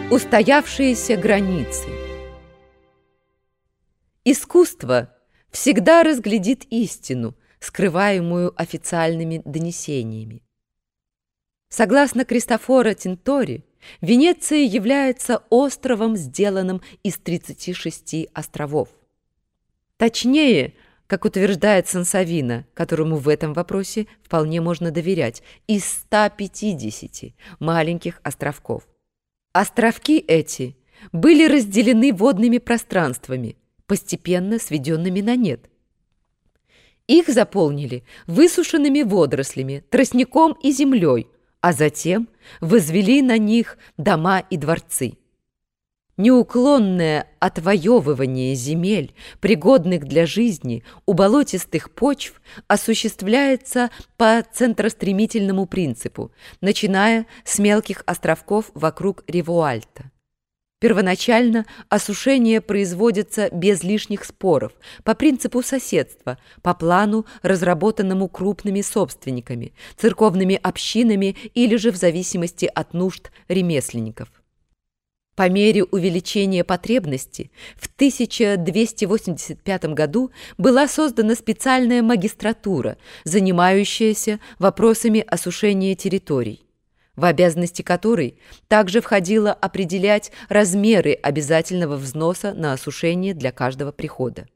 Устоявшиеся границы. Искусство всегда разглядит истину, скрываемую официальными донесениями. Согласно Кристофоро Тинтори, Венеция является островом, сделанным из 36 островов. Точнее, как утверждает Сансовино, которому в этом вопросе вполне можно доверять, из 150 маленьких островков. Островки эти были разделены водными пространствами, постепенно сведенными на нет. Их заполнили высушенными водорослями, тростником и землей, а затем возвели на них дома и дворцы. Неуклонное отвоевывание земель, пригодных для жизни, у болотистых почв осуществляется по центростремительному принципу, начиная с мелких островков вокруг Ривуальто. Первоначально осушение производится без лишних споров, по принципу соседства, по плану, разработанному крупными собственниками, церковными общинами или же в зависимости от нужд ремесленников. По мере увеличения потребности в 1285 году была создана специальная магистратура, занимающаяся вопросами осушения территорий, в обязанности которой также входило определять размеры обязательного взноса на осушение для каждого прихода.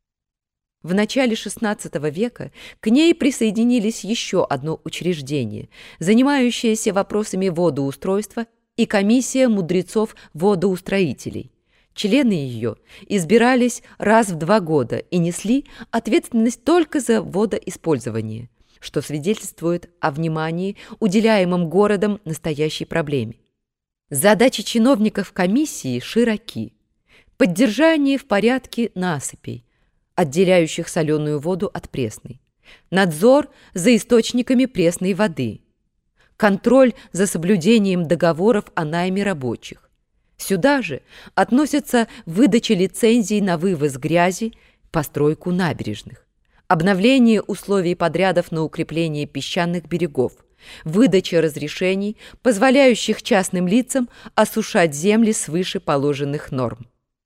В начале XVI века к ней присоединились еще одно учреждение, занимающееся вопросами водоустройства, и комиссия мудрецов-водоустроителей. Члены ее избирались раз в 2 года и несли ответственность только за водоиспользование, что свидетельствует о внимании, уделяемом городом настоящей проблеме. Задачи чиновников комиссии широки. Поддержание в порядке насыпей, отделяющих соленую воду от пресной, надзор за источниками пресной воды, контроль за соблюдением договоров о найме рабочих. Сюда же относятся выдача лицензий на вывоз грязи, постройку набережных, обновление условий подрядов на укрепление песчаных берегов, выдача разрешений, позволяющих частным лицам осушать земли свыше положенных норм.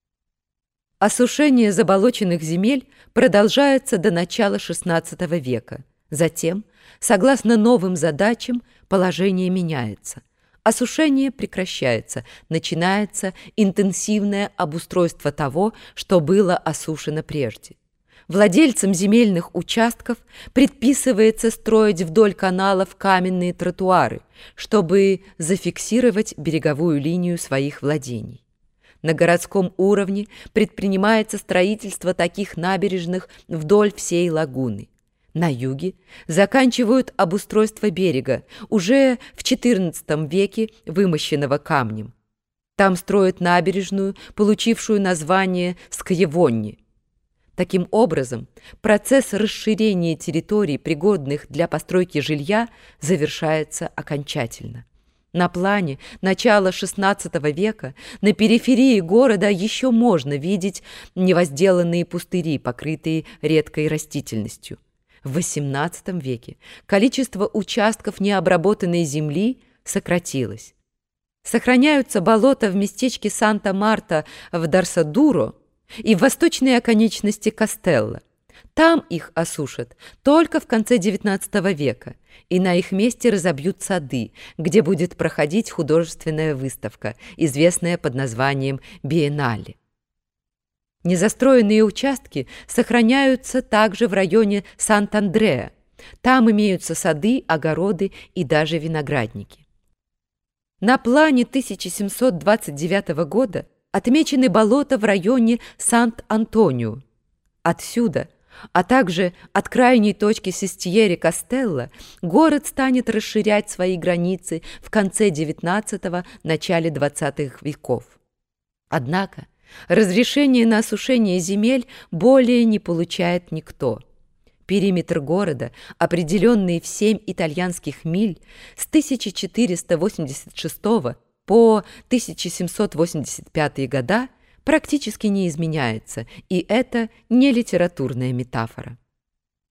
Осушение заболоченных земель продолжается до начала XVI века. Затем, согласно новым задачам, положение меняется. Осушение прекращается, начинается интенсивное обустройство того, что было осушено прежде. Владельцам земельных участков предписывается строить вдоль каналов каменные тротуары, чтобы зафиксировать береговую линию своих владений. На городском уровне предпринимается строительство таких набережных вдоль всей лагуны. На юге заканчивают обустройство берега, уже в XIV веке вымощенного камнем. Там строят набережную, получившую название Скьявонни. Таким образом, процесс расширения территорий, пригодных для постройки жилья, завершается окончательно. На плане начала XVI века на периферии города еще можно видеть невозделанные пустыри, покрытые редкой растительностью. В XVIII веке количество участков необработанной земли сократилось. Сохраняются болота в местечке Санта-Марта в Дорсодуро и в восточной оконечности Кастелло. Там их осушат только в конце XIX века, и на их месте разобьют сады, где будет проходить художественная выставка, известная под названием «Биеннале». Незастроенные участки сохраняются также в районе Сант-Андреа. Там имеются сады, огороды и даже виноградники. На плане 1729 года отмечены болота в районе Сант-Антонио. Отсюда, а также от крайней точки Сестьери-Кастелло, город станет расширять свои границы в конце XIX – начале XX веков. Однако разрешение на осушение земель более не получает никто. Периметр города, определенный в 7 итальянских миль, с 1486 по 1785 года практически не изменяется, и это не литературная метафора.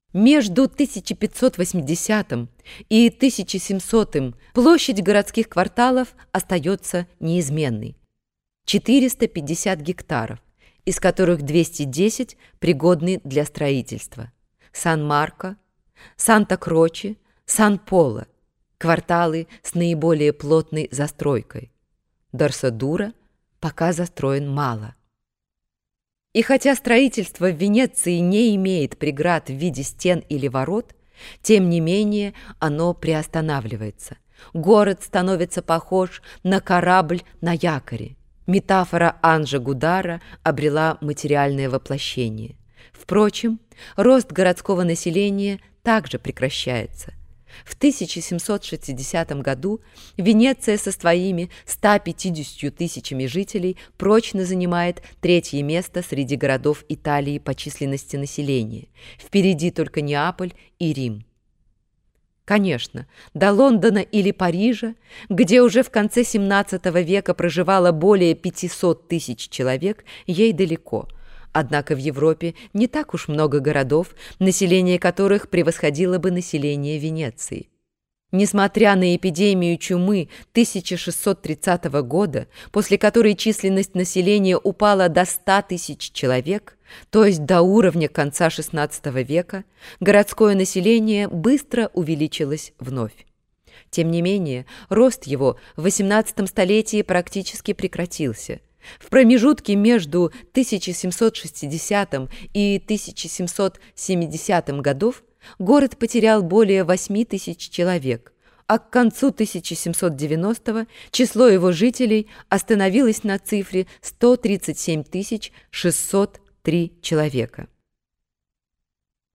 Между 1580 и 1700 площадь городских кварталов остается неизменной – 450 гектаров, из которых 210 пригодны для строительства. Сан-Марко, Санта-Кроче, Сан-Поло – кварталы с наиболее плотной застройкой. Дорсодура пока застроен мало. И хотя строительство в Венеции не имеет преград в виде стен или ворот, тем не менее оно приостанавливается. Город становится похож на корабль на якоре. Метафора Анжа Гудара обрела материальное воплощение. Впрочем, рост городского населения также прекращается. В 1760 году Венеция со своими 150 тысячами жителей прочно занимает третье место среди городов Италии по численности населения. Впереди только Неаполь и Рим. Конечно, до Лондона или Парижа, где уже в конце XVII века проживало более 500 тысяч человек, ей далеко. Однако в Европе не так уж много городов, население которых превосходило бы население Венеции. Несмотря на эпидемию чумы 1630 года, после которой численность населения упала до 100 тысяч человек, то есть до уровня конца XVI века, городское население быстро увеличилось вновь. Тем не менее, рост его в XVIII столетии практически прекратился. В промежутке между 1760 и 1770 годов город потерял более 8 тысяч человек, а к концу 1790-го число его жителей остановилось на цифре 137 603 человека.